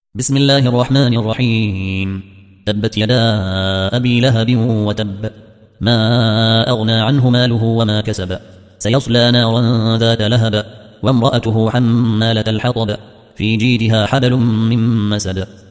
بسم الله الرحمن الرحيم. تبت يدا أبي لهب وتب، ما أغنى عنه ماله وما كسب، سيصلى نارا ذات لهب، وامرأته حمالة الحطب، في جيدها حبل من مسد.